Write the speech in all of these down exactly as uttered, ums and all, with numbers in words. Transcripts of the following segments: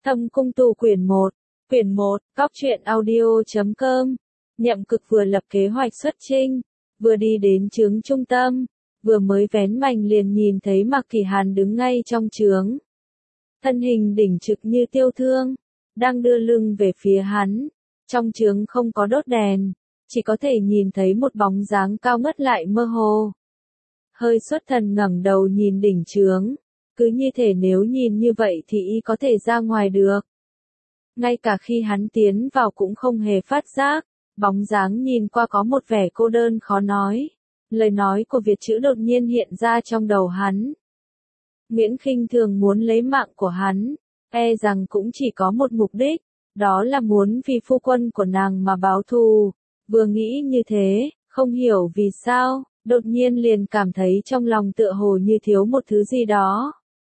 Thâm Cung Tu quyển một, quyển một, góc truyện audio chấm com. Nhậm Cực vừa lập kế hoạch xuất chinh, vừa đi đến trướng trung tâm, vừa mới vén mành liền nhìn thấy Mạc Kỳ Hàn đứng ngay trong trướng. Thân hình đỉnh trực như tiêu thương, đang đưa lưng về phía hắn, trong trướng không có đốt đèn, chỉ có thể nhìn thấy một bóng dáng cao ngất lại mơ hồ. Hơi xuất thần ngẩng đầu nhìn đỉnh trướng, cứ như thể nếu nhìn như vậy thì y có thể ra ngoài được. Ngay cả khi hắn tiến vào cũng không hề phát giác, bóng dáng nhìn qua có một vẻ cô đơn khó nói. Lời nói của Việt chữ đột nhiên hiện ra trong đầu hắn. Nguyễn Khinh Thường muốn lấy mạng của hắn, e rằng cũng chỉ có một mục đích, đó là muốn vì phu quân của nàng mà báo thù. Vừa nghĩ như thế, không hiểu vì sao, đột nhiên liền cảm thấy trong lòng tựa hồ như thiếu một thứ gì đó.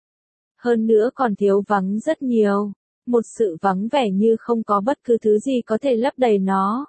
Hơn nữa còn thiếu vắng rất nhiều, một sự vắng vẻ như không có bất cứ thứ gì có thể lấp đầy nó.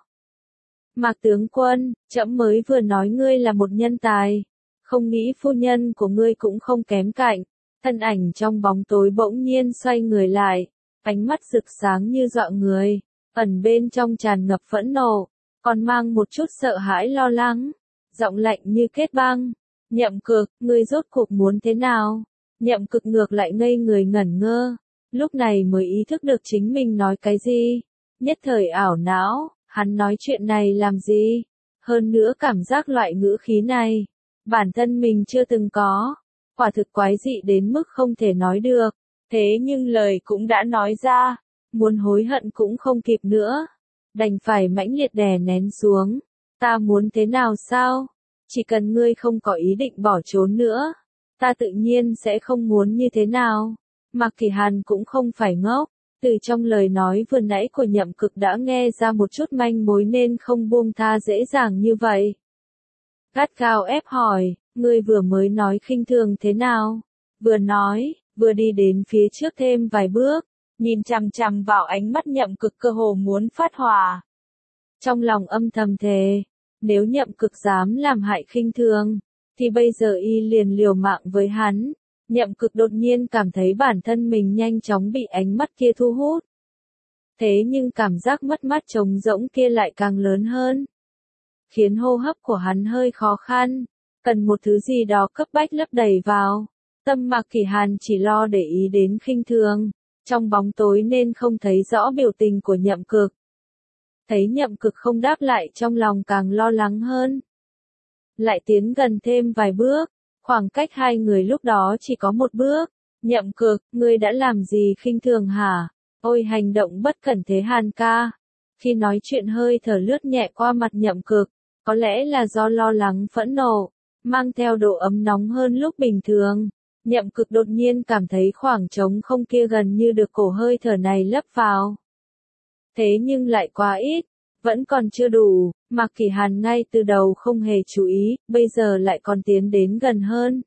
Mạc tướng quân, trẫm mới vừa nói ngươi là một nhân tài, không nghĩ phu nhân của ngươi cũng không kém cạnh. Thân ảnh trong bóng tối bỗng nhiên xoay người lại, ánh mắt rực sáng như dọa người, ẩn bên trong tràn ngập phẫn nộ, còn mang một chút sợ hãi lo lắng, giọng lạnh như kết băng. Nhậm Cực, ngươi rốt cuộc muốn thế nào? Nhậm Cực ngược lại ngây người ngẩn ngơ, lúc này mới ý thức được chính mình nói cái gì, nhất thời ảo não, hắn nói chuyện này làm gì? Hơn nữa cảm giác loại ngữ khí này, bản thân mình chưa từng có, quả thực quái dị đến mức không thể nói được, thế nhưng lời cũng đã nói ra, muốn hối hận cũng không kịp nữa, đành phải mãnh liệt đè nén xuống. Ta muốn thế nào sao? Chỉ cần ngươi không có ý định bỏ trốn nữa, ta tự nhiên sẽ không muốn như thế nào. Mạc Kỳ Hàn cũng không phải ngốc, từ trong lời nói vừa nãy của Nhậm Cực đã nghe ra một chút manh mối nên không buông tha dễ dàng như vậy. Gắt gao ép hỏi, ngươi vừa mới nói khinh thường thế nào? Vừa nói, vừa đi đến phía trước thêm vài bước, nhìn chằm chằm vào ánh mắt Nhậm Cực cơ hồ muốn phát hỏa. Trong lòng âm thầm thề, nếu Nhậm Cực dám làm hại khinh thường, thì bây giờ y liền liều mạng với hắn. Nhậm Cực đột nhiên cảm thấy bản thân mình nhanh chóng bị ánh mắt kia thu hút. Thế nhưng cảm giác mất mát trống rỗng kia lại càng lớn hơn, khiến hô hấp của hắn hơi khó khăn, cần một thứ gì đó cấp bách lấp đầy vào. Tâm Mạc Kỳ Hàn chỉ lo để ý đến khinh thường, trong bóng tối nên không thấy rõ biểu tình của Nhậm Cực. Thấy Nhậm Cực không đáp lại trong lòng càng lo lắng hơn. Lại tiến gần thêm vài bước, khoảng cách hai người lúc đó chỉ có một bước. Nhậm Cực, ngươi đã làm gì khinh thường hả? Ôi hành động bất cẩn thế Hàn ca. Khi nói chuyện hơi thở lướt nhẹ qua mặt Nhậm Cực, có lẽ là do lo lắng phẫn nộ, mang theo độ ấm nóng hơn lúc bình thường. Nhậm Cực đột nhiên cảm thấy khoảng trống không kia gần như được cổ hơi thở này lấp vào. Thế nhưng lại quá ít, vẫn còn chưa đủ. Mạc Kỳ Hàn ngay từ đầu không hề chú ý, bây giờ lại còn tiến đến gần hơn.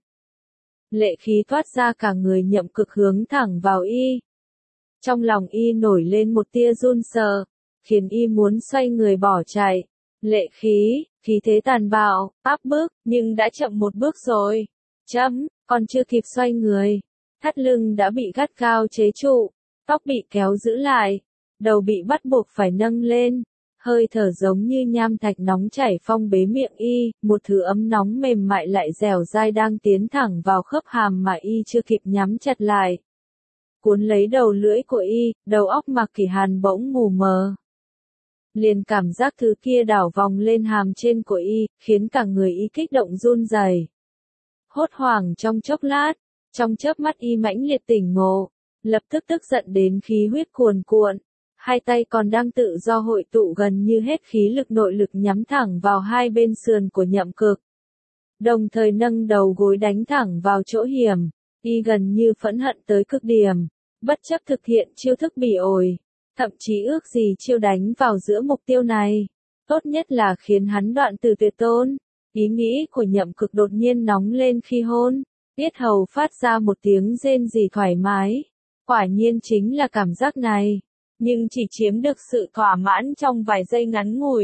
Lệ khí thoát ra cả người Nhậm Cực hướng thẳng vào y. Trong lòng y nổi lên một tia run sợ, khiến y muốn xoay người bỏ chạy. Lệ khí, khí thế tàn bạo, áp bức, nhưng đã chậm một bước rồi. Chấm, còn chưa kịp xoay người, thắt lưng đã bị gắt gao chế trụ, tóc bị kéo giữ lại, đầu bị bắt buộc phải nâng lên. Hơi thở giống như nham thạch nóng chảy phong bế miệng y, một thứ ấm nóng mềm mại lại dẻo dai đang tiến thẳng vào khớp hàm mà y chưa kịp nhắm chặt lại. Cuốn lấy đầu lưỡi của y, đầu óc Mạc Kỳ Hàn bỗng mù mờ. Liền cảm giác thứ kia đảo vòng lên hàm trên của y, khiến cả người y kích động run rẩy. Hốt hoảng trong chốc lát, trong chớp mắt y mãnh liệt tỉnh ngộ, lập tức tức giận đến khí huyết cuồn cuộn. Hai tay còn đang tự do hội tụ gần như hết khí lực nội lực nhắm thẳng vào hai bên sườn của Nhậm Cực. Đồng thời nâng đầu gối đánh thẳng vào chỗ hiểm, y gần như phẫn hận tới cực điểm, bất chấp thực hiện chiêu thức bỉ ổi, thậm chí ước gì chiêu đánh vào giữa mục tiêu này, tốt nhất là khiến hắn đoạn từ tuyệt tôn. Ý nghĩ của Nhậm Cực đột nhiên nóng lên khi hôn, yết hầu phát ra một tiếng rên rỉ thoải mái, quả nhiên chính là cảm giác này. Nhưng chỉ chiếm được sự thỏa mãn trong vài giây ngắn ngủi.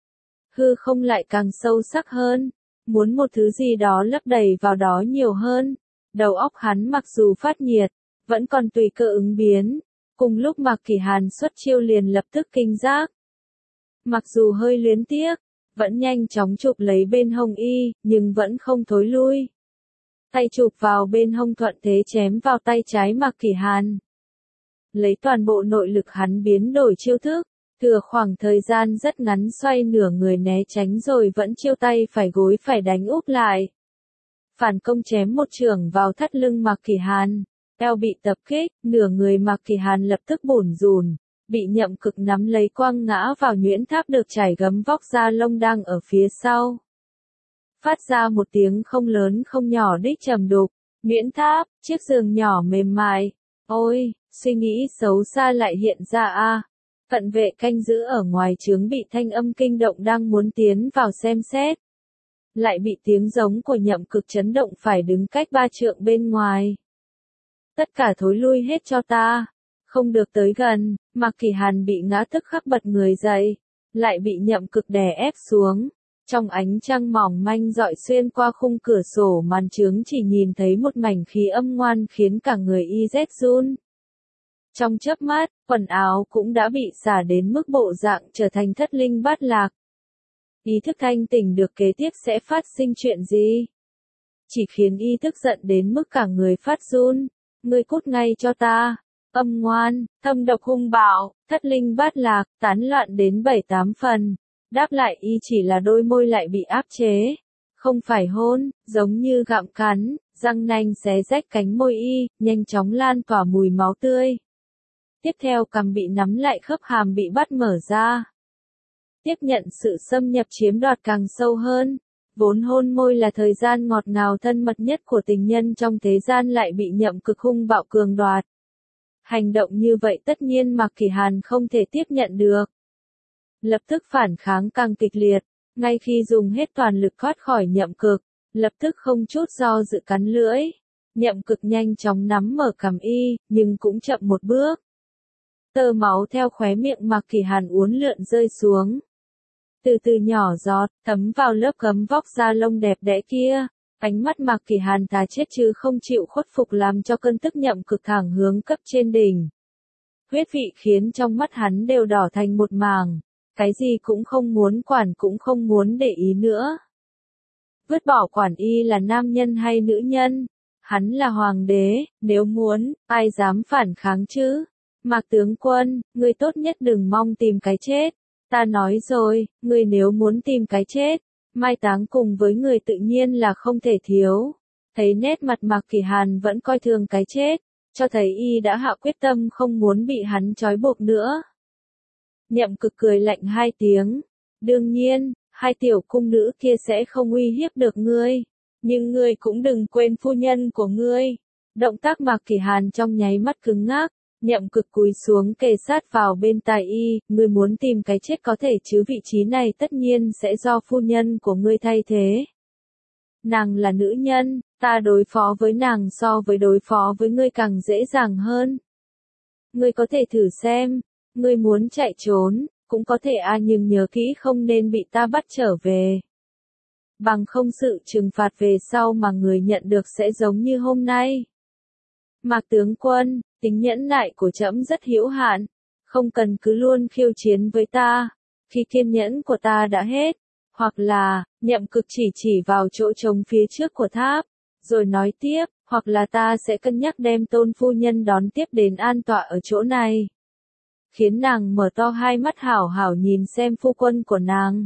Hư không lại càng sâu sắc hơn, muốn một thứ gì đó lấp đầy vào đó nhiều hơn. Đầu óc hắn mặc dù phát nhiệt, vẫn còn tùy cơ ứng biến, Cùng lúc Mạc Kỳ Hàn xuất chiêu liền lập tức kinh giác. Mặc dù hơi luyến tiếc, vẫn nhanh chóng chụp lấy bên hông y, nhưng vẫn không thối lui. Tay chụp vào bên hông thuận thế chém vào tay trái Mạc Kỳ Hàn. Lấy toàn bộ nội lực hắn biến đổi chiêu thức, thừa khoảng thời gian rất ngắn xoay nửa người né tránh rồi vẫn chiêu tay phải gối phải đánh úp lại. Phản công chém một chưởng vào thắt lưng Mạc Kỳ Hàn, eo bị tập kích, nửa người Mạc Kỳ Hàn lập tức bủn rủn, bị Nhậm Cực nắm lấy quăng ngã vào nhuyễn tháp được trải gấm vóc da lông đang ở phía sau. Phát ra một tiếng không lớn không nhỏ đích trầm đục, nhuyễn tháp, chiếc giường nhỏ mềm mại. Ôi, suy nghĩ xấu xa lại hiện ra a. À. Cận vệ canh giữ ở ngoài trướng bị thanh âm kinh động đang muốn tiến vào xem xét. Lại bị tiếng giống của Nhậm Cực chấn động phải đứng cách ba trượng bên ngoài. Tất cả thối lui hết cho ta. Không được tới gần, Mạc Kỳ Hàn bị ngã tức khắc bật người dậy. Lại bị Nhậm Cực đè ép xuống. Trong ánh trăng mỏng manh dọi xuyên qua khung cửa sổ màn trướng chỉ nhìn thấy một mảnh khí âm ngoan khiến cả người y rét run. Trong chớp mắt, quần áo cũng đã bị xả đến mức bộ dạng trở thành thất linh bát lạc. Ý thức thanh tỉnh được kế tiếp sẽ phát sinh chuyện gì? Chỉ khiến y tức giận đến mức cả người phát run. Ngươi cút ngay cho ta. Âm ngoan, thâm độc hung bạo, thất linh bát lạc, tán loạn đến bảy tám phần. Đáp lại y chỉ là đôi môi lại bị áp chế. Không phải hôn, giống như gặm cắn, răng nanh xé rách cánh môi y, nhanh chóng lan tỏa mùi máu tươi. Tiếp theo cằm bị nắm lại khớp hàm bị bắt mở ra. Tiếp nhận sự xâm nhập chiếm đoạt càng sâu hơn. Vốn hôn môi là thời gian ngọt ngào thân mật nhất của tình nhân trong thế gian lại bị Nhậm Cực hung bạo cường đoạt. Hành động như vậy tất nhiên Mạc Kỳ Hàn không thể tiếp nhận được. Lập tức phản kháng càng kịch liệt, ngay khi dùng hết toàn lực thoát khỏi Nhậm Cực, lập tức không chút do dự cắn lưỡi. Nhậm Cực nhanh chóng nắm mở cằm y, nhưng cũng chậm một bước. Tơ máu theo khóe miệng Mạc Kỳ Hàn uốn lượn rơi xuống. Từ từ nhỏ giọt, thấm vào lớp gấm vóc da lông đẹp đẽ kia. Ánh mắt Mạc Kỳ Hàn thà chết chứ không chịu khuất phục làm cho cơn tức Nhậm Cực thẳng hướng cấp trên đỉnh. Huyết vị khiến trong mắt hắn đều đỏ thành một mảng. Cái gì cũng không muốn quản cũng không muốn để ý nữa. Vứt bỏ quản y là nam nhân hay nữ nhân. Hắn là hoàng đế, nếu muốn, ai dám phản kháng chứ? Mạc tướng quân, ngươi tốt nhất đừng mong tìm cái chết. Ta nói rồi, ngươi nếu muốn tìm cái chết, mai táng cùng với người tự nhiên là không thể thiếu. Thấy nét mặt Mạc Kỳ Hàn vẫn coi thường cái chết, cho thấy y đã hạ quyết tâm không muốn bị hắn trói buộc nữa. Nhậm Cực cười lạnh hai tiếng. Đương nhiên, hai tiểu cung nữ kia sẽ không uy hiếp được ngươi. Nhưng ngươi cũng đừng quên phu nhân của ngươi. Động tác Mạc Kỳ Hàn trong nháy mắt cứng ngắc. Nhậm Cực cúi xuống kề sát vào bên tai y. Ngươi muốn tìm cái chết có thể chứ vị trí này tất nhiên sẽ do phu nhân của ngươi thay thế. Nàng là nữ nhân, ta đối phó với nàng so với đối phó với ngươi càng dễ dàng hơn. Ngươi có thể thử xem. Ngươi muốn chạy trốn, cũng có thể à nhưng nhớ kỹ không nên bị ta bắt trở về. Bằng không sự trừng phạt về sau mà người nhận được sẽ giống như hôm nay. Mạc tướng quân, tính nhẫn nại của trẫm rất hữu hạn, không cần cứ luôn khiêu chiến với ta, khi kiên nhẫn của ta đã hết, hoặc là, Nhậm Cực chỉ chỉ vào chỗ trống phía trước của tháp, rồi nói tiếp, hoặc là ta sẽ cân nhắc đem Tôn phu nhân đón tiếp đến an tọa ở chỗ này. Khiến nàng mở to hai mắt hảo hảo nhìn xem phu quân của nàng.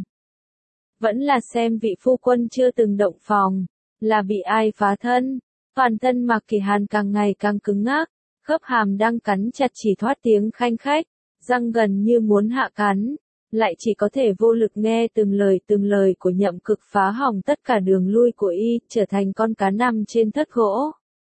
Vẫn là xem vị phu quân chưa từng động phòng, là bị ai phá thân. Toàn thân Mạc Kỳ Hàn càng ngày càng cứng ngắc, khớp hàm đang cắn chặt chỉ thoát tiếng khanh khách, răng gần như muốn hạ cắn, lại chỉ có thể vô lực nghe từng lời từng lời của Nhậm Cực phá hỏng tất cả đường lui của y, trở thành con cá nằm trên thất gỗ.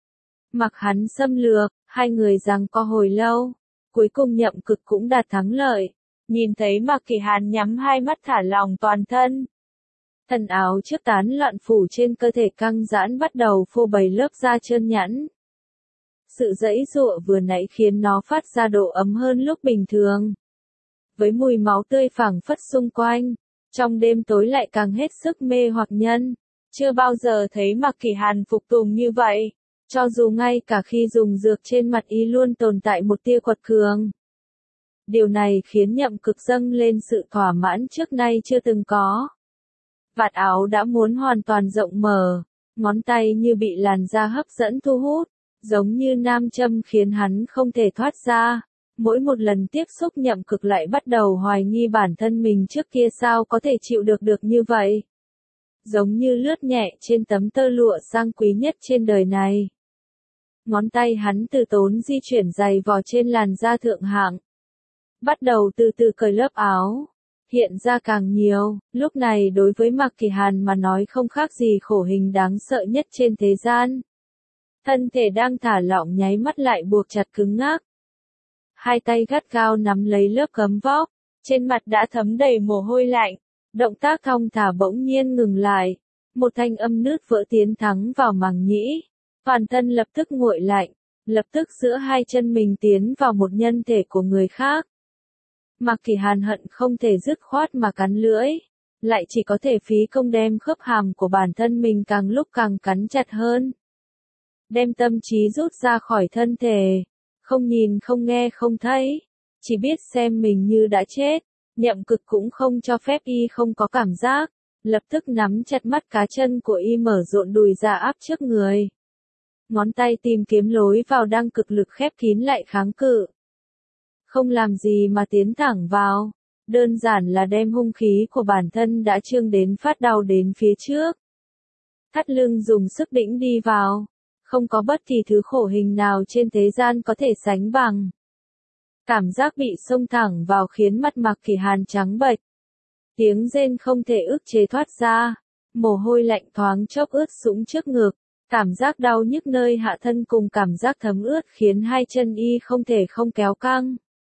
Mặc hắn xâm lược, hai người giằng co hồi lâu. Cuối cùng Nhậm Cực cũng đạt thắng lợi. Nhìn thấy Mạc Kỳ Hàn nhắm hai mắt thả lỏng toàn thân. Thần áo trước tán loạn phủ trên cơ thể căng giãn bắt đầu phô bày lớp da trơn nhẵn. Sự giãy giụa vừa nãy khiến nó phát ra độ ấm hơn lúc bình thường. Với mùi máu tươi phảng phất xung quanh, trong đêm tối lại càng hết sức mê hoặc nhân. Chưa bao giờ thấy Mạc Kỳ Hàn phục tùng như vậy. Cho dù ngay cả khi dùng dược trên mặt y luôn tồn tại một tia quật cường. Điều này khiến Nhậm Cực dâng lên sự thỏa mãn trước nay chưa từng có. Vạt áo đã muốn hoàn toàn rộng mở, ngón tay như bị làn da hấp dẫn thu hút, giống như nam châm khiến hắn không thể thoát ra. Mỗi một lần tiếp xúc Nhậm Cực lại bắt đầu hoài nghi bản thân mình trước kia sao có thể chịu được được như vậy. Giống như lướt nhẹ trên tấm tơ lụa sang quý nhất trên đời này. Ngón tay hắn từ tốn di chuyển dày vò trên làn da thượng hạng. Bắt đầu từ từ cởi lớp áo. Hiện ra càng nhiều, lúc này đối với Mạc Kỳ Hàn mà nói không khác gì khổ hình đáng sợ nhất trên thế gian. Thân thể đang thả lỏng nháy mắt lại buộc chặt cứng ngắc. Hai tay gắt gao nắm lấy lớp gấm vóc, trên mặt đã thấm đầy mồ hôi lạnh, động tác thong thả bỗng nhiên ngừng lại, một thanh âm nứt vỡ tiến thẳng vào màng nhĩ, toàn thân lập tức nguội lạnh, lập tức giữa hai chân mình tiến vào một nhân thể của người khác. Mạc Kỳ Hàn hận không thể dứt khoát mà cắn lưỡi, lại chỉ có thể phí công đem khớp hàm của bản thân mình càng lúc càng cắn chặt hơn. Đem tâm trí rút ra khỏi thân thể, không nhìn không nghe không thấy, chỉ biết xem mình như đã chết. Nhậm Cực cũng không cho phép y không có cảm giác, lập tức nắm chặt mắt cá chân của y mở rộn đùi ra áp trước người. Ngón tay tìm kiếm lối vào đang cực lực khép kín lại kháng cự. Không làm gì mà tiến thẳng vào, đơn giản là đem hung khí của bản thân đã trương đến phát đau đến phía trước. Thắt lưng dùng sức đĩnh đi vào, không có bất kỳ thứ khổ hình nào trên thế gian có thể sánh bằng. Cảm giác bị xông thẳng vào khiến mặt Mạc Kỳ Hàn trắng bệch. Tiếng rên không thể ức chế thoát ra, mồ hôi lạnh thoáng chốc ướt sũng trước ngực, cảm giác đau nhức nơi hạ thân cùng cảm giác thấm ướt khiến hai chân y không thể không kéo căng.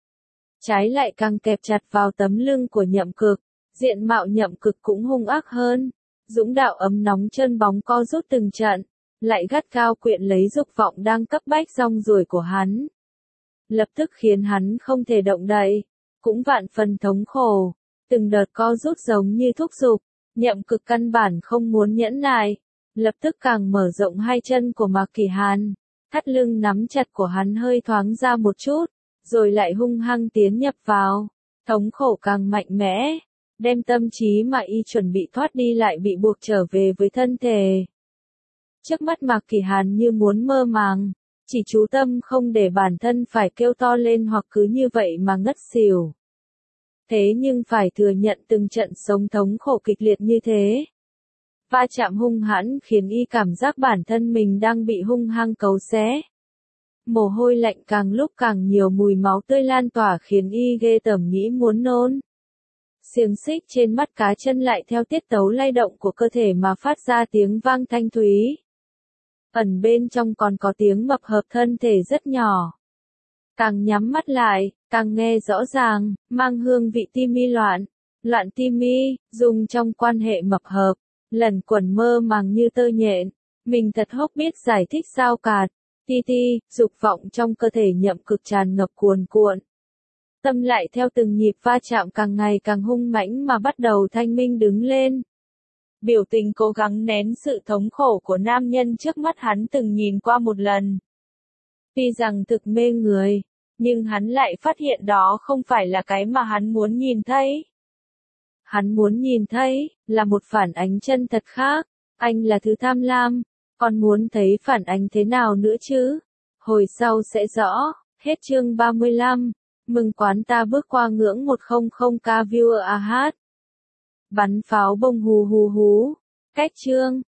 Trái lại càng kẹp chặt vào tấm lưng của Nhậm Cực, diện mạo Nhậm Cực cũng hung ác hơn, dũng đạo ấm nóng chân bóng co rút từng trận, lại gắt gao quyện lấy dục vọng đang cấp bách rong ruổi của hắn. Lập tức khiến hắn không thể động đậy, cũng vạn phần thống khổ, từng đợt co rút giống như thúc giục, Nhậm Cực căn bản không muốn nhẫn nại, lập tức càng mở rộng hai chân của Mạc Kỳ Hàn, thắt lưng nắm chặt của hắn hơi thoáng ra một chút, rồi lại hung hăng tiến nhập vào, thống khổ càng mạnh mẽ, đem tâm trí mà y chuẩn bị thoát đi lại bị buộc trở về với thân thể. Trước mắt Mạc Kỳ Hàn như muốn mơ màng, chỉ chú tâm không để bản thân phải kêu to lên hoặc cứ như vậy mà ngất xỉu. Thế nhưng phải thừa nhận từng trận sống thống khổ kịch liệt như thế. Va chạm hung hãn khiến y cảm giác bản thân mình đang bị hung hăng cấu xé. Mồ hôi lạnh càng lúc càng nhiều, mùi máu tươi lan tỏa khiến y ghê tởm nghĩ muốn nôn. Xiềng xích trên mắt cá chân lại theo tiết tấu lay động của cơ thể mà phát ra tiếng vang thanh thúy. Ẩn bên trong còn có tiếng mập hợp thân thể rất nhỏ. Càng nhắm mắt lại, càng nghe rõ ràng, mang hương vị tim mi loạn. Loạn tim mi, dùng trong quan hệ mập hợp, lần quẩn mơ màng như tơ nhện. Mình thật hốc biết giải thích sao cạt. Ti ti, dục vọng trong cơ thể Nhậm Cực tràn ngập cuồn cuộn. Tâm lại theo từng nhịp va chạm càng ngày càng hung mãnh mà bắt đầu thanh minh đứng lên. Biểu tình cố gắng nén sự thống khổ của nam nhân trước mắt hắn từng nhìn qua một lần. Tuy rằng thực mê người, nhưng hắn lại phát hiện đó không phải là cái mà hắn muốn nhìn thấy. Hắn muốn nhìn thấy, là một phản ánh chân thật khác, anh là thứ tham lam, còn muốn thấy phản ánh thế nào nữa chứ? Hồi sau sẽ rõ, hết chương ba mươi lăm, mừng quán ta bước qua ngưỡng một trăm k viewer a hát. Bắn pháo bông hù hù hú, cách chương.